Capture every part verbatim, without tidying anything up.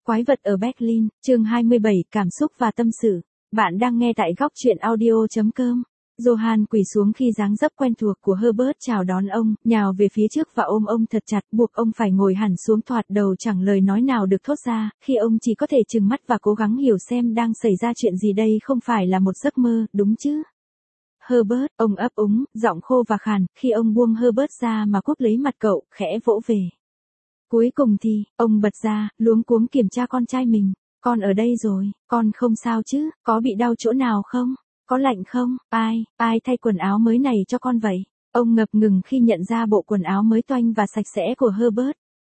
Quái vật ở Berlin, chương hai mươi bảy, cảm xúc và tâm sự. Bạn đang nghe tại góc truyện audio chấm com. Johan quỳ xuống khi dáng dấp quen thuộc của Herbert chào đón ông, nhào về phía trước và ôm ông thật chặt, buộc ông phải ngồi hẳn xuống, thoạt đầu chẳng lời nói nào được thốt ra, khi ông chỉ có thể trừng mắt và cố gắng hiểu xem đang xảy ra chuyện gì đây, không phải là một giấc mơ, đúng chứ? Herbert, ông ấp úng, giọng khô và khàn, khi ông buông Herbert ra mà cúp lấy mặt cậu, khẽ vỗ về. Cuối cùng thì, ông bật ra, luống cuống kiểm tra con trai mình. Con ở đây rồi, con không sao chứ, có bị đau chỗ nào không? Có lạnh không? Ai, ai thay quần áo mới này cho con vậy? Ông ngập ngừng khi nhận ra bộ quần áo mới toanh và sạch sẽ của Herbert.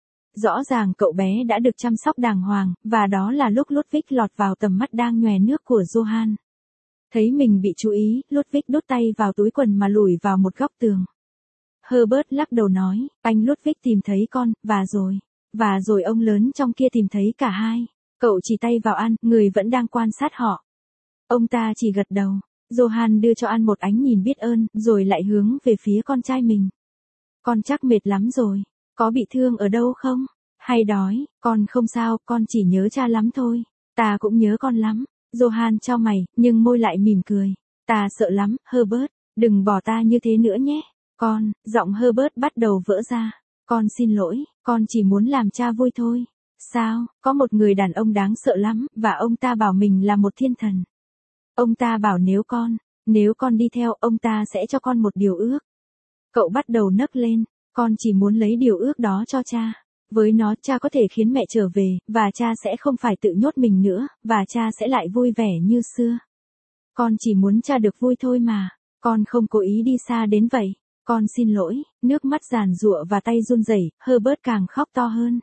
Rõ ràng cậu bé đã được chăm sóc đàng hoàng, và đó là lúc Ludwig lọt vào tầm mắt đang nhòe nước của Johan. Thấy mình bị chú ý, Ludwig đút tay vào túi quần mà lủi vào một góc tường. Herbert lắc đầu nói, anh Ludwig tìm thấy con, và rồi, và rồi ông lớn trong kia tìm thấy cả hai. Cậu chỉ tay vào An, người vẫn đang quan sát họ. Ông ta chỉ gật đầu. Johan đưa cho An một ánh nhìn biết ơn, rồi lại hướng về phía con trai mình. Con chắc mệt lắm rồi, có bị thương ở đâu không? Hay đói? Con không sao, con chỉ nhớ cha lắm thôi. Ta cũng nhớ con lắm. Johan chau mày, nhưng môi lại mỉm cười. Ta sợ lắm, Herbert, đừng bỏ ta như thế nữa nhé. Con, giọng Herbert bắt đầu vỡ ra. Con xin lỗi, con chỉ muốn làm cha vui thôi. Sao, có một người đàn ông đáng sợ lắm, và ông ta bảo mình là một thiên thần. Ông ta bảo nếu con, nếu con đi theo, ông ta sẽ cho con một điều ước. Cậu bắt đầu nấc lên, con chỉ muốn lấy điều ước đó cho cha. Với nó, cha có thể khiến mẹ trở về, và cha sẽ không phải tự nhốt mình nữa, và cha sẽ lại vui vẻ như xưa. Con chỉ muốn cha được vui thôi mà, con không cố ý đi xa đến vậy. Con xin lỗi, nước mắt giàn giụa và tay run rẩy, Herbert càng khóc to hơn.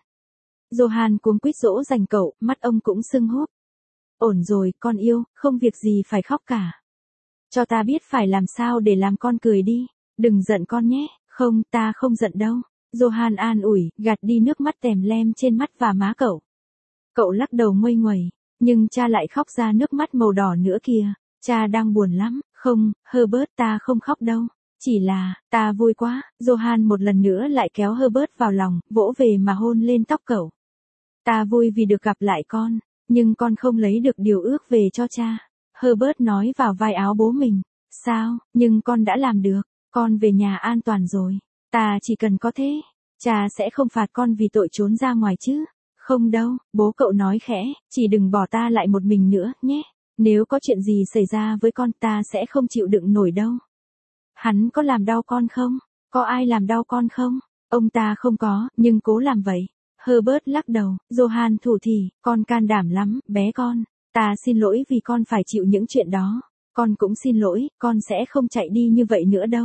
Johan cuống quýt dỗ dành cậu, mắt ông cũng sưng húp. Ổn rồi, con yêu, không việc gì phải khóc cả. Cho ta biết phải làm sao để làm con cười đi. Đừng giận con nhé, không, ta không giận đâu. Johan an ủi, gạt đi nước mắt tèm lem trên mắt và má cậu. Cậu lắc đầu nguây nguẩy, nhưng cha lại khóc ra nước mắt màu đỏ nữa kìa. Cha đang buồn lắm. Không, Herbert, ta không khóc đâu. Chỉ là, ta vui quá. Johan một lần nữa lại kéo Herbert vào lòng, vỗ về mà hôn lên tóc cậu. Ta vui vì được gặp lại con, nhưng con không lấy được điều ước về cho cha. Herbert nói vào vai áo bố mình. Sao, nhưng con đã làm được, con về nhà an toàn rồi. Ta chỉ cần có thế, cha sẽ không phạt con vì tội trốn ra ngoài chứ. Không đâu, bố cậu nói khẽ, chỉ đừng bỏ ta lại một mình nữa, nhé. Nếu có chuyện gì xảy ra với con, ta sẽ không chịu đựng nổi đâu. Hắn có làm đau con không? Có ai làm đau con không? Ông ta không có, nhưng cố làm vậy. Herbert lắc đầu, Johan thủ thỉ, con can đảm lắm, bé con. Ta xin lỗi vì con phải chịu những chuyện đó. Con cũng xin lỗi, con sẽ không chạy đi như vậy nữa đâu.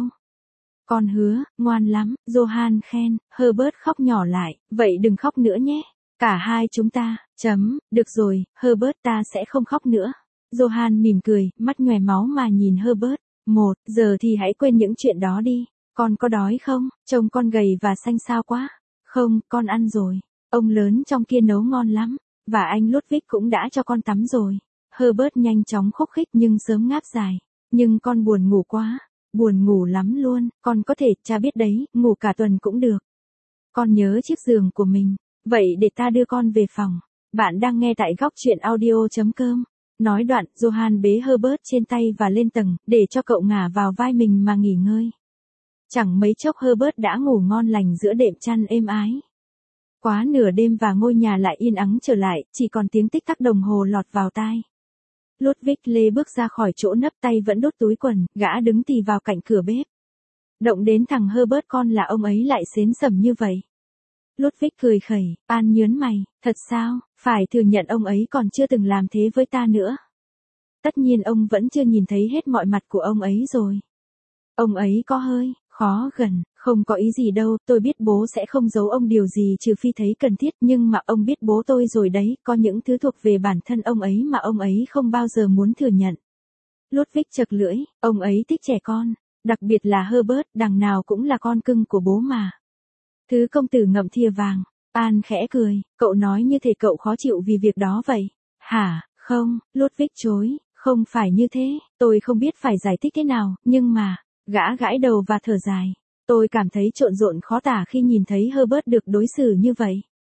Con hứa, ngoan lắm, Johan khen. Herbert khóc nhỏ lại, vậy đừng khóc nữa nhé. Cả hai chúng ta, chấm, được rồi, Herbert, ta sẽ không khóc nữa. Johan mỉm cười, mắt nhòe máu mà nhìn Herbert. Một, giờ thì hãy quên những chuyện đó đi. Con có đói không? Trông con gầy và xanh xao quá. Không, con ăn rồi. Ông lớn trong kia nấu ngon lắm. Và anh Ludwig cũng đã cho con tắm rồi. Herbert nhanh chóng khúc khích nhưng sớm ngáp dài. Nhưng con buồn ngủ quá. Buồn ngủ lắm luôn. Con có thể, cha biết đấy, ngủ cả tuần cũng được. Con nhớ chiếc giường của mình. Vậy để ta đưa con về phòng. Bạn đang nghe tại góc truyện audio chấm com. Nói đoạn, Johan bế Herbert trên tay và lên tầng, để cho cậu ngả vào vai mình mà nghỉ ngơi. Chẳng mấy chốc Herbert đã ngủ ngon lành giữa đệm chăn êm ái. Quá nửa đêm và ngôi nhà lại yên ắng trở lại, chỉ còn tiếng tích tắc đồng hồ lọt vào tai. Ludwig lê bước ra khỏi chỗ nấp, tay vẫn đút túi quần, gã đứng tì vào cạnh cửa bếp. Động đến thằng Herbert con là ông ấy lại xến sẩm như vậy. Ludwig cười khẩy, An nhớn mày, thật sao, phải thừa nhận ông ấy còn chưa từng làm thế với ta nữa. Tất nhiên ông vẫn chưa nhìn thấy hết mọi mặt của ông ấy rồi. Ông ấy có hơi, khó gần, không có ý gì đâu, tôi biết bố sẽ không giấu ông điều gì trừ phi thấy cần thiết, nhưng mà ông biết bố tôi rồi đấy, có những thứ thuộc về bản thân ông ấy mà ông ấy không bao giờ muốn thừa nhận. Ludwig chật lưỡi, ông ấy thích trẻ con, đặc biệt là Herbert, đằng nào cũng là con cưng của bố mà. Thứ công tử ngậm thìa vàng. An khẽ cười, cậu nói như thể cậu khó chịu vì việc đó vậy. Hả, không, Ludwig chối, không phải như thế, tôi không biết phải giải thích thế nào, nhưng mà, gã gãi đầu và thở dài. Tôi cảm thấy trộn rộn khó tả khi nhìn thấy Herbert được đối xử như vậy.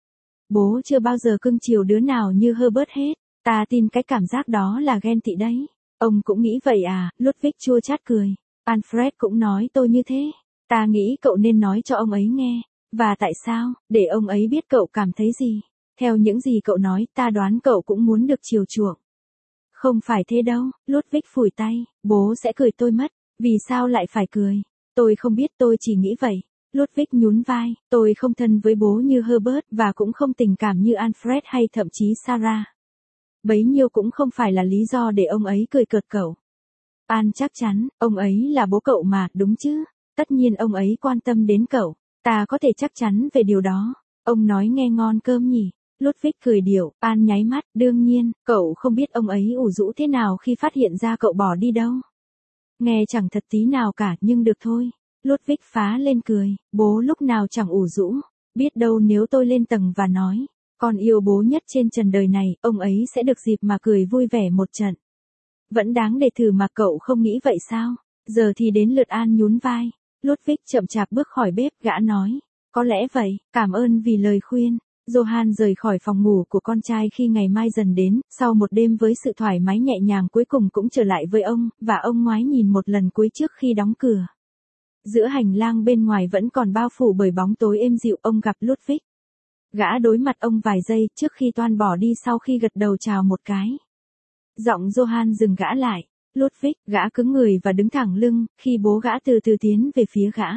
Bố chưa bao giờ cưng chiều đứa nào như Herbert hết. Ta tin cái cảm giác đó là ghen tị đấy. Ông cũng nghĩ vậy à? Ludwig chua chát cười. Alfred cũng nói tôi như thế. Ta nghĩ cậu nên nói cho ông ấy nghe. Và tại sao? Để ông ấy biết cậu cảm thấy gì. Theo những gì cậu nói, ta đoán cậu cũng muốn được chiều chuộng. Không phải thế đâu, Ludwig phủi tay. Bố sẽ cười tôi mất. Vì sao lại phải cười? Tôi không biết, tôi chỉ nghĩ vậy. Ludwig nhún vai. Tôi không thân với bố như Herbert và cũng không tình cảm như Alfred hay thậm chí Sarah. Bấy nhiêu cũng không phải là lý do để ông ấy cười cợt cậu. An chắc chắn, ông ấy là bố cậu mà, đúng chứ? Tất nhiên ông ấy quan tâm đến cậu. Ta có thể chắc chắn về điều đó. Ông nói nghe ngon cơm nhỉ? Ludwig cười điệu, An nháy mắt, đương nhiên, cậu không biết ông ấy ủ rũ thế nào khi phát hiện ra cậu bỏ đi đâu. Nghe chẳng thật tí nào cả, nhưng được thôi. Ludwig phá lên cười, bố lúc nào chẳng ủ rũ. Biết đâu nếu tôi lên tầng và nói, con yêu bố nhất trên trần đời này, ông ấy sẽ được dịp mà cười vui vẻ một trận. Vẫn đáng để thử mà cậu không nghĩ vậy sao? Giờ thì đến lượt An nhún vai. Ludwig chậm chạp bước khỏi bếp, gã nói. Có lẽ vậy, cảm ơn vì lời khuyên. Johann rời khỏi phòng ngủ của con trai khi ngày mai dần đến, sau một đêm với sự thoải mái nhẹ nhàng cuối cùng cũng trở lại với ông, và ông ngoái nhìn một lần cuối trước khi đóng cửa. Giữa hành lang bên ngoài vẫn còn bao phủ bởi bóng tối êm dịu, ông gặp Ludwig. Gã đối mặt ông vài giây trước khi toan bỏ đi sau khi gật đầu chào một cái. Giọng Johann dừng gã lại. Ludwig, gã cứng người và đứng thẳng lưng, khi bố gã từ từ tiến về phía gã.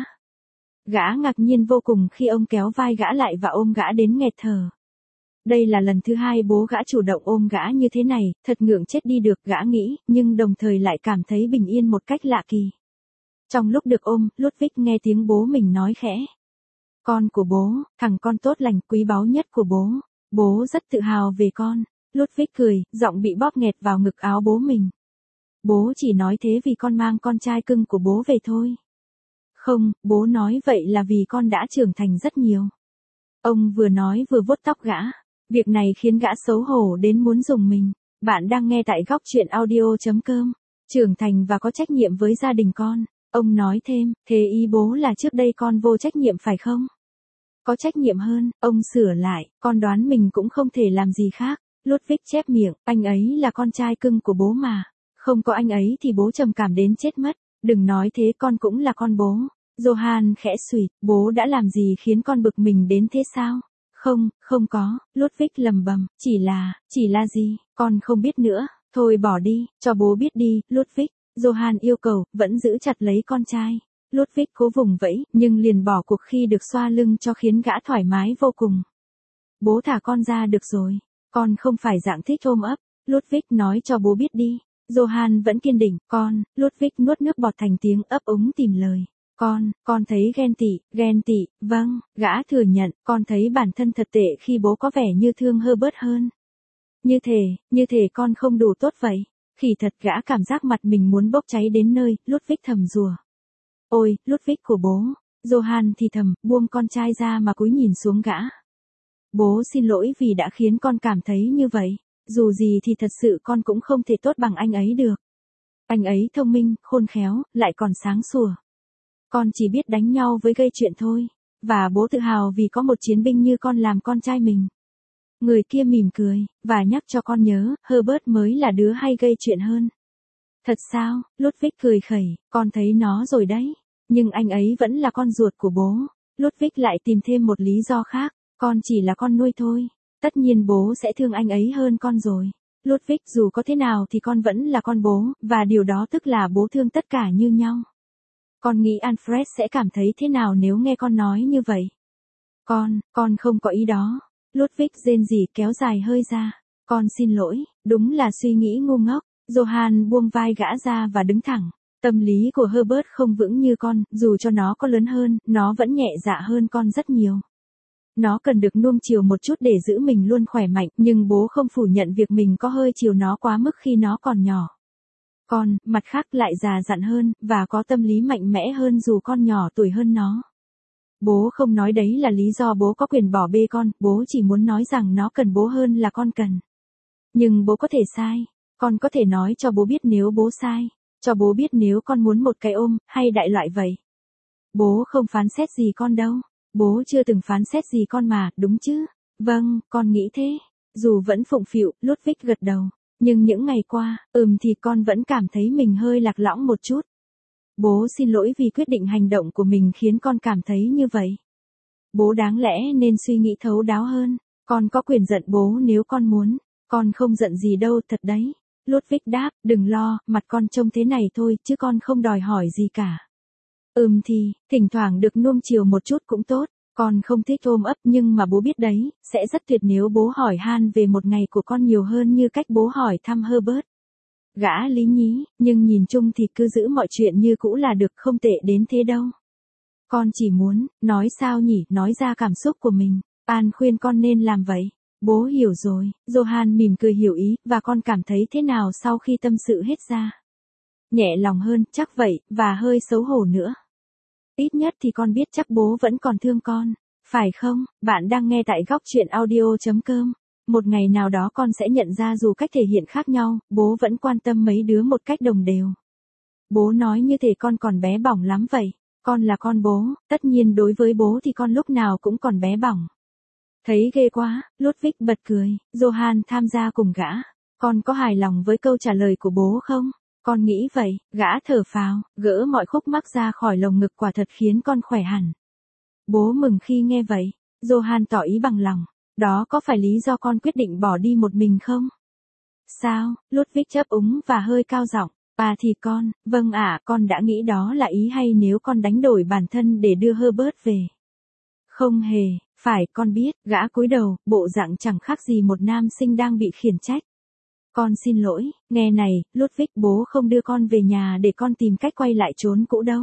Gã ngạc nhiên vô cùng khi ông kéo vai gã lại và ôm gã đến nghẹt thở. Đây là lần thứ hai bố gã chủ động ôm gã như thế này, thật ngượng chết đi được, gã nghĩ, nhưng đồng thời lại cảm thấy bình yên một cách lạ kỳ. Trong lúc được ôm, Ludwig nghe tiếng bố mình nói khẽ. Con của bố, thằng con tốt lành, quý báu nhất của bố. Bố rất tự hào về con. Ludwig cười, giọng bị bóp nghẹt vào ngực áo bố mình. Bố chỉ nói thế vì con mang con trai cưng của bố về thôi. Không, bố nói vậy là vì con đã trưởng thành rất nhiều. Ông vừa nói vừa vuốt tóc gã. Việc này khiến gã xấu hổ đến muốn dùng mình. Bạn đang nghe tại góc truyện audio chấm com. Trưởng thành và có trách nhiệm với gia đình con. Ông nói thêm, thế ý bố là trước đây con vô trách nhiệm phải không? Có trách nhiệm hơn, ông sửa lại, con đoán mình cũng không thể làm gì khác. Ludwig chép miệng, anh ấy là con trai cưng của bố mà. Không có anh ấy thì bố trầm cảm đến chết mất. Đừng nói thế, con cũng là con bố. Johann khẽ suýt, bố đã làm gì khiến con bực mình đến thế sao? Không, không có, Ludwig lầm bầm, chỉ là, chỉ là gì, con không biết nữa, thôi bỏ đi, cho bố biết đi, Ludwig. Johann yêu cầu, vẫn giữ chặt lấy con trai. Ludwig cố vùng vẫy, nhưng liền bỏ cuộc khi được xoa lưng cho khiến gã thoải mái vô cùng. Bố thả con ra được rồi, con không phải dạng thích ôm ấp, Ludwig nói cho bố biết đi. Johann vẫn kiên định, con, Ludwig nuốt nước bọt thành tiếng ấp úng tìm lời. Con, con thấy ghen tị, ghen tị, vâng, gã thừa nhận, con thấy bản thân thật tệ khi bố có vẻ như thương Herbert hơn. Như thể, như thể con không đủ tốt vậy. Khỉ thật, gã cảm giác mặt mình muốn bốc cháy đến nơi, Ludwig thầm rủa. Ôi, Ludwig của bố. Johann thì thầm, buông con trai ra mà cúi nhìn xuống gã. Bố xin lỗi vì đã khiến con cảm thấy như vậy. Dù gì thì thật sự con cũng không thể tốt bằng anh ấy được. Anh ấy thông minh, khôn khéo, lại còn sáng sủa. Con chỉ biết đánh nhau với gây chuyện thôi. Và bố tự hào vì có một chiến binh như con làm con trai mình. Người kia mỉm cười, và nhắc cho con nhớ, Herbert mới là đứa hay gây chuyện hơn. Thật sao? Ludwig cười khẩy, con thấy nó rồi đấy. Nhưng anh ấy vẫn là con ruột của bố. Ludwig lại tìm thêm một lý do khác, con chỉ là con nuôi thôi. Tất nhiên bố sẽ thương anh ấy hơn con rồi. Ludwig, dù có thế nào thì con vẫn là con bố, và điều đó tức là bố thương tất cả như nhau. Con nghĩ Alfred sẽ cảm thấy thế nào nếu nghe con nói như vậy? Con, con không có ý đó. Ludwig rên rỉ kéo dài hơi ra. Con xin lỗi, đúng là suy nghĩ ngu ngốc. Johann buông vai gã ra và đứng thẳng. Tâm lý của Herbert không vững như con, dù cho nó có lớn hơn, nó vẫn nhẹ dạ hơn con rất nhiều. Nó cần được nuông chiều một chút để giữ mình luôn khỏe mạnh, nhưng bố không phủ nhận việc mình có hơi chiều nó quá mức khi nó còn nhỏ. Con, mặt khác lại già dặn hơn, và có tâm lý mạnh mẽ hơn dù con nhỏ tuổi hơn nó. Bố không nói đấy là lý do bố có quyền bỏ bê con, bố chỉ muốn nói rằng nó cần bố hơn là con cần. Nhưng bố có thể sai, con có thể nói cho bố biết nếu bố sai, cho bố biết nếu con muốn một cái ôm, hay đại loại vậy. Bố không phán xét gì con đâu, bố chưa từng phán xét gì con mà, đúng chứ? Vâng, con nghĩ thế. Dù vẫn phụng phịu, Ludwig gật đầu. Nhưng những ngày qua, ừm thì con vẫn cảm thấy mình hơi lạc lõng một chút. Bố xin lỗi vì quyết định hành động của mình khiến con cảm thấy như vậy. Bố đáng lẽ nên suy nghĩ thấu đáo hơn. Con có quyền giận bố nếu con muốn. Con không giận gì đâu thật đấy. Ludwig đáp, đừng lo, mặt con trông thế này thôi chứ con không đòi hỏi gì cả. Ừm thì, thỉnh thoảng được nuông chiều một chút cũng tốt. Con không thích ôm ấp nhưng mà bố biết đấy, sẽ rất tuyệt nếu bố hỏi han về một ngày của con nhiều hơn như cách bố hỏi thăm Herbert. Gã lý nhí, nhưng nhìn chung thì cứ giữ mọi chuyện như cũ là được, không tệ đến thế đâu. Con chỉ muốn, nói sao nhỉ, nói ra cảm xúc của mình. An khuyên con nên làm vậy. Bố hiểu rồi, Johan mỉm cười hiểu ý, và con cảm thấy thế nào sau khi tâm sự hết ra? Nhẹ lòng hơn, chắc vậy, và hơi xấu hổ nữa. Ít nhất thì con biết chắc bố vẫn còn thương con. Phải không? Bạn đang nghe tại góc chuyện audio.com. Một ngày nào đó con sẽ nhận ra dù cách thể hiện khác nhau, bố vẫn quan tâm mấy đứa một cách đồng đều. Bố nói như thể con còn bé bỏng lắm vậy. Con là con bố, tất nhiên đối với bố thì con lúc nào cũng còn bé bỏng. Thấy ghê quá, Ludwig bật cười, Johan tham gia cùng gã. Con có hài lòng với câu trả lời của bố không? Con nghĩ vậy, gã thở phào, gỡ mọi khúc mắc ra khỏi lồng ngực, quả thật khiến con khỏe hẳn. Bố mừng khi nghe vậy, Johan tỏ ý bằng lòng. Đó có phải lý do con quyết định bỏ đi một mình không? Sao? Ludwig chớp úng và hơi cao giọng. À thì con, vâng ạ, con đã nghĩ đó là ý hay nếu con đánh đổi bản thân để đưa Herbert về. Không hề, phải, con biết, gã cúi đầu, bộ dạng chẳng khác gì một nam sinh đang bị khiển trách. Con xin lỗi, nghe này, Ludwig, bố không đưa con về nhà để con tìm cách quay lại chốn cũ đâu.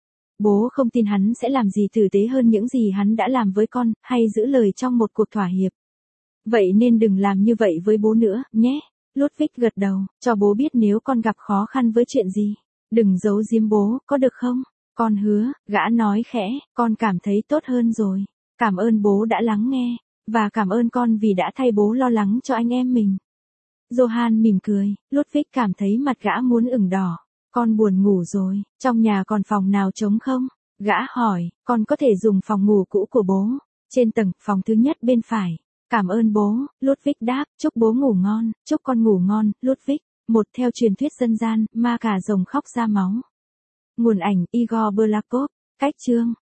Bố không tin hắn sẽ làm gì tử tế hơn những gì hắn đã làm với con, hay giữ lời trong một cuộc thỏa hiệp. Vậy nên đừng làm như vậy với bố nữa, nhé. Ludwig gật đầu, cho bố biết nếu con gặp khó khăn với chuyện gì. Đừng giấu giếm bố, có được không? Con hứa, gã nói khẽ, con cảm thấy tốt hơn rồi. Cảm ơn bố đã lắng nghe, và cảm ơn con vì đã thay bố lo lắng cho anh em mình. Johan mỉm cười, Ludwig cảm thấy mặt gã muốn ửng đỏ. Con buồn ngủ rồi, trong nhà còn phòng nào trống không? Gã hỏi, con có thể dùng phòng ngủ cũ của bố. Trên tầng, phòng thứ nhất bên phải. Cảm ơn bố, Ludwig đáp, chúc bố ngủ ngon, chúc con ngủ ngon, Ludwig. Một theo truyền thuyết dân gian, ma cà rồng khóc ra máu. Nguồn ảnh, Igor Blakov. Cách chương.